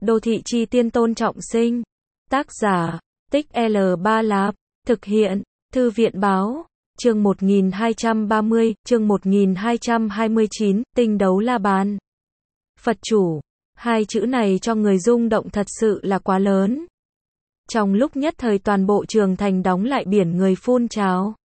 Đô thị chi tiên Tôn Trọng Sinh. Tác giả, Tích L3 Lạp. Thực hiện, Thư viện Báo. Chương 1230, chương 1229, tinh đấu la bàn. Phật chủ. Hai chữ này cho người rung động thật sự là quá lớn. Trong lúc nhất thời toàn bộ trường thành đóng lại biển người phun trào.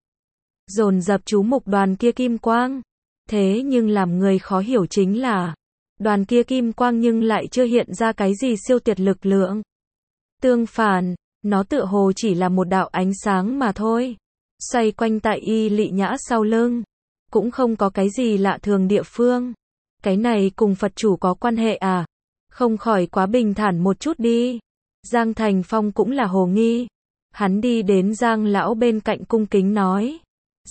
Dồn dập chú mục đoàn kia kim quang. Thế nhưng làm người khó hiểu chính là, đoàn kia kim quang nhưng lại chưa hiện ra cái gì siêu tuyệt lực lượng. Tương phản, nó tựa hồ chỉ là một đạo ánh sáng mà thôi. Xoay quanh tại Y Lị Nhã sau lưng. Cũng không có cái gì lạ thường địa phương. Cái này cùng Phật chủ có quan hệ à? Không khỏi quá bình thản một chút đi. Giang Thành Phong cũng là hồ nghi. Hắn đi đến Giang lão bên cạnh cung kính nói.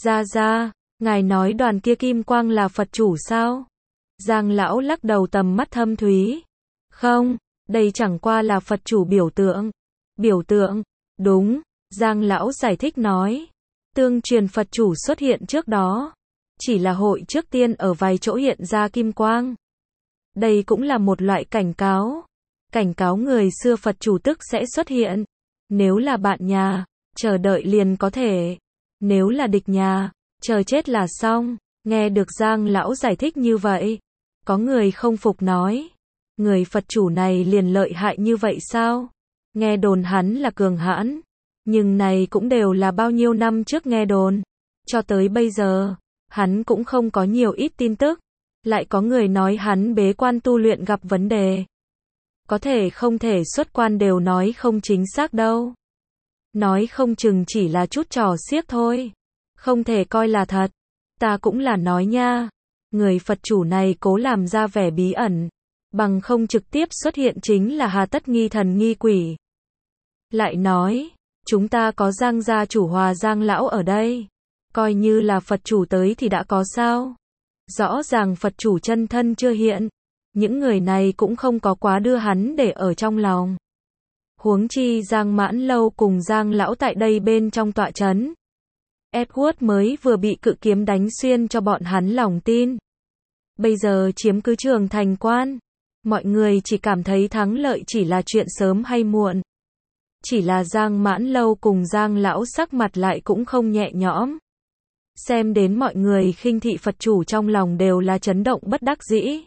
Ra, ngài nói đoàn kia kim quang là Phật chủ sao? Giang lão lắc đầu tầm mắt thâm thúy. Không, đây chẳng qua là Phật chủ biểu tượng. Biểu tượng, đúng, Giang lão giải thích nói. Tương truyền Phật chủ xuất hiện trước đó. Chỉ là hội trước tiên ở vài chỗ hiện ra kim quang. Đây cũng là một loại cảnh cáo. Cảnh cáo người xưa Phật chủ tức sẽ xuất hiện. Nếu là bạn nhà, chờ đợi liền có thể. Nếu là địch nhà, chờ chết là xong. Nghe được Giang lão giải thích như vậy. Có người không phục nói. Người Phật chủ này liền lợi hại như vậy sao? Nghe đồn hắn là cường hãn. Nhưng này cũng đều là bao nhiêu năm trước nghe đồn. Cho tới bây giờ, hắn cũng không có nhiều ít tin tức. Lại có người nói hắn bế quan tu luyện gặp vấn đề. Có thể không thể xuất quan đều nói không chính xác đâu. Nói không chừng chỉ là chút trò xiếc thôi. Không thể coi là thật. Ta cũng là nói nha. Người Phật chủ này cố làm ra vẻ bí ẩn. Bằng không trực tiếp xuất hiện chính là hà tất nghi thần nghi quỷ. Lại nói, chúng ta có Giang gia chủ Hòa Giang lão ở đây. Coi như là Phật chủ tới thì đã có sao? Rõ ràng Phật chủ chân thân chưa hiện. Những người này cũng không có quá đưa hắn để ở trong lòng. Huống chi Giang Mãn Lâu cùng Giang lão tại đây bên trong tọa trấn. Edward mới vừa bị cự kiếm đánh xuyên cho bọn hắn lòng tin. Bây giờ chiếm cứ trường thành quan. Mọi người chỉ cảm thấy thắng lợi chỉ là chuyện sớm hay muộn. Chỉ là Giang Mãn Lâu cùng Giang lão sắc mặt lại cũng không nhẹ nhõm. Xem đến mọi người khinh thị Phật chủ trong lòng đều là chấn động bất đắc dĩ.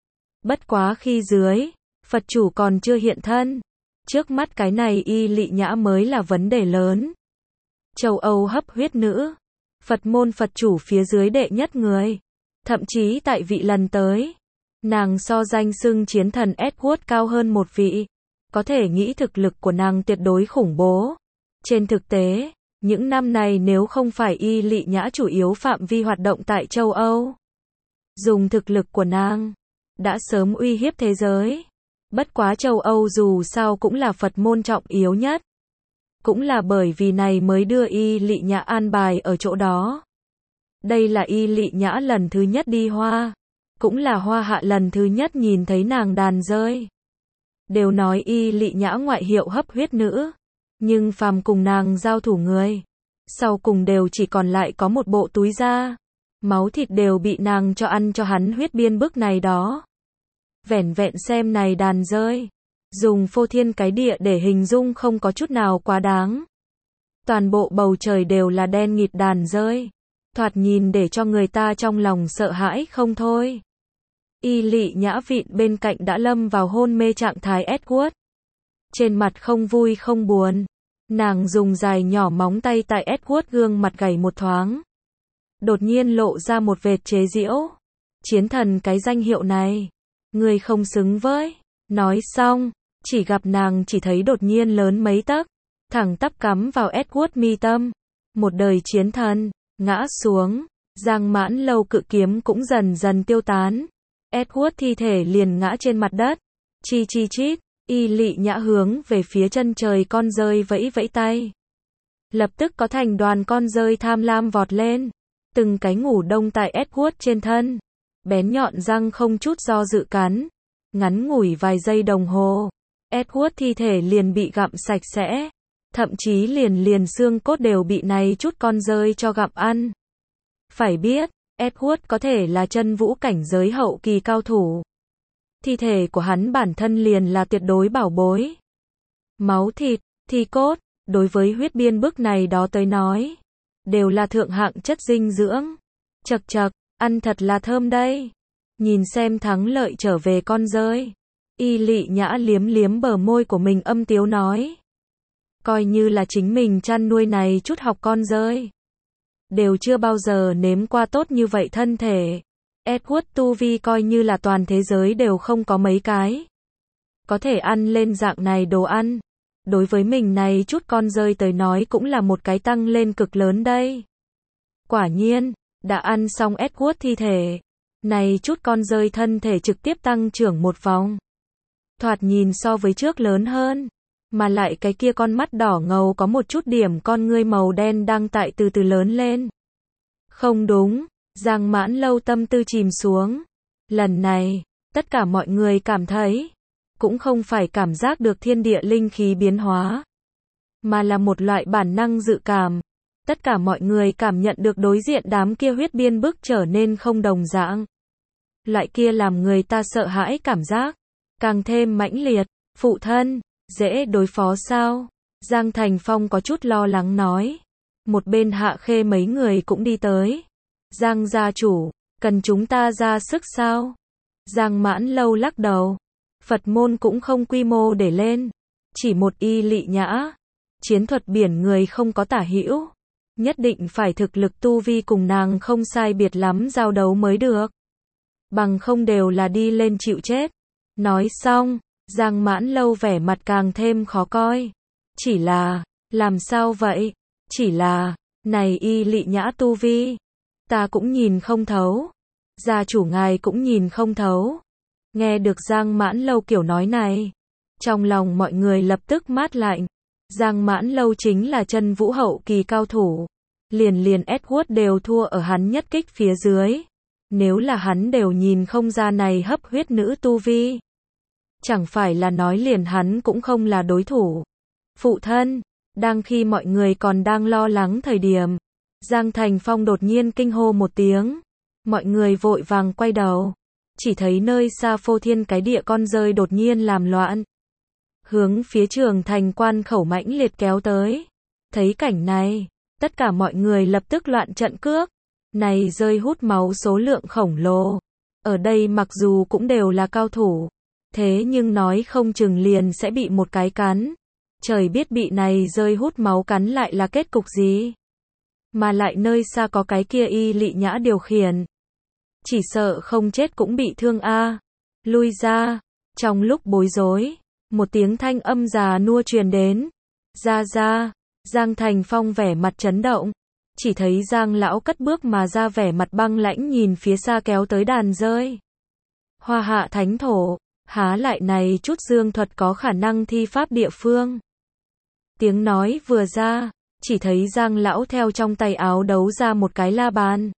Bất quá khi dưới, Phật chủ còn chưa hiện thân. Trước mắt cái này Y Lị Nhã mới là vấn đề lớn. Châu Âu hấp huyết nữ. Phật môn Phật chủ phía dưới đệ nhất người. Thậm chí tại vị lần tới. Nàng so danh xưng chiến thần Edward cao hơn một vị. Có thể nghĩ thực lực của nàng tuyệt đối khủng bố. Trên thực tế, những năm này nếu không phải Y Lị Nhã chủ yếu phạm vi hoạt động tại châu Âu. Dùng thực lực của nàng, đã sớm uy hiếp thế giới. Bất quá châu Âu dù sao cũng là Phật môn trọng yếu nhất. Cũng là bởi vì này mới đưa Y Lị Nhã an bài ở chỗ đó. Đây là Y Lị Nhã lần thứ nhất đi Hoa. Cũng là Hoa Hạ lần thứ nhất nhìn thấy nàng đàn rơi. Đều nói Y Lị Nhã ngoại hiệu hấp huyết nữ. Nhưng phàm cùng nàng giao thủ người. Sau cùng đều chỉ còn lại có một bộ túi da. Máu thịt đều bị nàng cho ăn cho hắn huyết biên bức này đó. Vẻn vẹn xem này đàn rơi. Dùng phô thiên cái địa để hình dung không có chút nào quá đáng. Toàn bộ bầu trời đều là đen nghịt đàn rơi. Thoạt nhìn để cho người ta trong lòng sợ hãi không thôi. Y Lị Nhã vịn bên cạnh đã lâm vào hôn mê trạng thái Edward. Trên mặt không vui không buồn. Nàng dùng dài nhỏ móng tay tại Edward gương mặt gảy một thoáng. Đột nhiên lộ ra một vệt chế giễu. Chiến thần cái danh hiệu này. Người không xứng với. Nói xong, chỉ gặp nàng chỉ thấy đột nhiên lớn mấy tấc. Thẳng tắp cắm vào Edward mi tâm. Một đời chiến thần, ngã xuống. Giang Mãn Lâu cự kiếm cũng dần dần tiêu tán. Edward thi thể liền ngã trên mặt đất. Chi chi chít. Y Lị Nhã hướng về phía chân trời con dơi vẫy vẫy tay. Lập tức có thành đoàn con dơi tham lam vọt lên. Từng cái ngủ đông tại Edward trên thân. Bén nhọn răng không chút do dự cắn. Ngắn ngủi vài giây đồng hồ. Edward thi thể liền bị gặm sạch sẽ. Thậm chí liền xương cốt đều bị này chút con dơi cho gặm ăn. Phải biết, Edward có thể là chân vũ cảnh giới hậu kỳ cao thủ. Thi thể của hắn bản thân liền là tuyệt đối bảo bối. Máu thịt, thi cốt, đối với huyết biên bức này đó tới nói, đều là thượng hạng chất dinh dưỡng. Chậc chậc, ăn thật là thơm đây. Nhìn xem thắng lợi trở về con rơi. Y Lị Nhã liếm liếm bờ môi của mình âm tiếu nói. Coi như là chính mình chăn nuôi này chút học con rơi. Đều chưa bao giờ nếm qua tốt như vậy thân thể. Edward tu vi coi như là toàn thế giới đều không có mấy cái. Có thể ăn lên dạng này đồ ăn. Đối với mình này chút con rơi tới nói cũng là một cái tăng lên cực lớn đây. Quả nhiên, đã ăn xong Edward thi thể. Này chút con rơi thân thể trực tiếp tăng trưởng một vòng. Thoạt nhìn so với trước lớn hơn. Mà lại cái kia con mắt đỏ ngầu có một chút điểm con ngươi màu đen đang tại từ từ lớn lên. Không đúng, Giang Mãn Lâu tâm tư chìm xuống. Lần này, tất cả mọi người cảm thấy, cũng không phải cảm giác được thiên địa linh khí biến hóa, mà là một loại bản năng dự cảm. Tất cả mọi người cảm nhận được đối diện đám kia huyết biên bức trở nên không đồng dạng. Loại kia làm người ta sợ hãi cảm giác, càng thêm mãnh liệt. Phụ thân, dễ đối phó sao? Giang Thành Phong có chút lo lắng nói. Một bên Hạ Khê mấy người cũng đi tới. Giang gia chủ, cần chúng ta ra sức sao? Giang Mãn Lâu lắc đầu. Phật môn cũng không quy mô để lên. Chỉ một Y Lị Nhã. Chiến thuật biển người không có tả hữu. Nhất định phải thực lực tu vi cùng nàng không sai biệt lắm giao đấu mới được. Bằng không đều là đi lên chịu chết. Nói xong, Giang Mãn Lâu vẻ mặt càng thêm khó coi. Chỉ là, làm sao vậy? Chỉ là, này Y Lị Nhã tu vi. Ta cũng nhìn không thấu. Gia chủ ngài cũng nhìn không thấu. Nghe được Giang Mãn Lâu kiểu nói này. Trong lòng mọi người lập tức mát lạnh. Giang Mãn Lâu chính là chân vũ hậu kỳ cao thủ. Liền Edward đều thua ở hắn nhất kích phía dưới. Nếu là hắn đều nhìn không ra này hấp huyết nữ tu vi. Chẳng phải là nói liền hắn cũng không là đối thủ. Phụ thân, đang khi mọi người còn đang lo lắng thời điểm. Giang Thành Phong đột nhiên kinh hô một tiếng. Mọi người vội vàng quay đầu. Chỉ thấy nơi xa phô thiên cái địa con rơi đột nhiên làm loạn. Hướng phía Trường Thành quan khẩu mãnh liệt kéo tới. Thấy cảnh này, tất cả mọi người lập tức loạn trận cước. Này rơi hút máu số lượng khổng lồ. Ở đây mặc dù cũng đều là cao thủ. Thế nhưng nói không chừng liền sẽ bị một cái cắn. Trời biết bị này rơi hút máu cắn lại là kết cục gì. Mà lại nơi xa có cái kia Y Lị Nhã điều khiển. Chỉ sợ không chết cũng bị thương a. Lui ra. Trong lúc bối rối, một tiếng thanh âm già nua truyền đến. Ra. Giang Thành Phong vẻ mặt chấn động. Chỉ thấy Giang lão cất bước mà ra vẻ mặt băng lãnh nhìn phía xa kéo tới đàn rơi. Hoa hạ thánh thổ, há lại này chút dương thuật có khả năng thi pháp địa phương. Tiếng nói vừa ra, chỉ thấy Giang lão theo trong tay áo đấu ra một cái la bàn.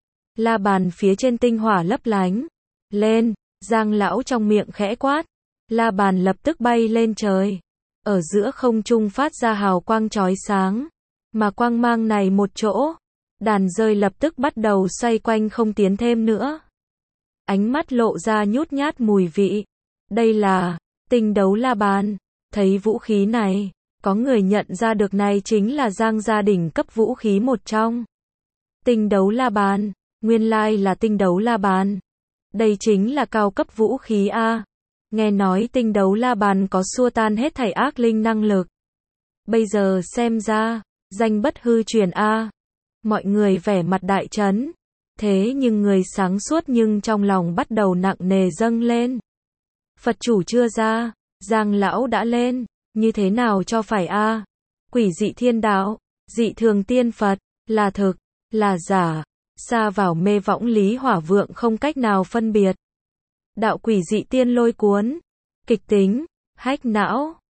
La bàn phía trên tinh hỏa lấp lánh. Lên, Giang lão trong miệng khẽ quát. La bàn lập tức bay lên trời. Ở giữa không trung phát ra hào quang chói sáng. Mà quang mang này một chỗ. Đàn rơi lập tức bắt đầu xoay quanh không tiến thêm nữa. Ánh mắt lộ ra nhút nhát mùi vị. Đây là tinh đấu la bàn. Thấy vũ khí này, có người nhận ra được này chính là Giang gia đỉnh cấp vũ khí một trong. Tinh đấu la bàn, nguyên lai là tinh đấu la bàn. Đây chính là cao cấp vũ khí a. Nghe nói tinh đấu la bàn có xua tan hết thảy ác linh năng lực. Bây giờ xem ra, danh bất hư truyền a. Mọi người vẻ mặt đại chấn. Thế nhưng người sáng suốt nhưng trong lòng bắt đầu nặng nề dâng lên. Phật chủ chưa ra, Giang lão đã lên, như thế nào cho phải a? Quỷ dị thiên đạo, dị thường tiên Phật, là thực, là giả, xa vào mê võng lý hỏa vượng không cách nào phân biệt. Đạo quỷ dị tiên lôi cuốn, kịch tính, hách não.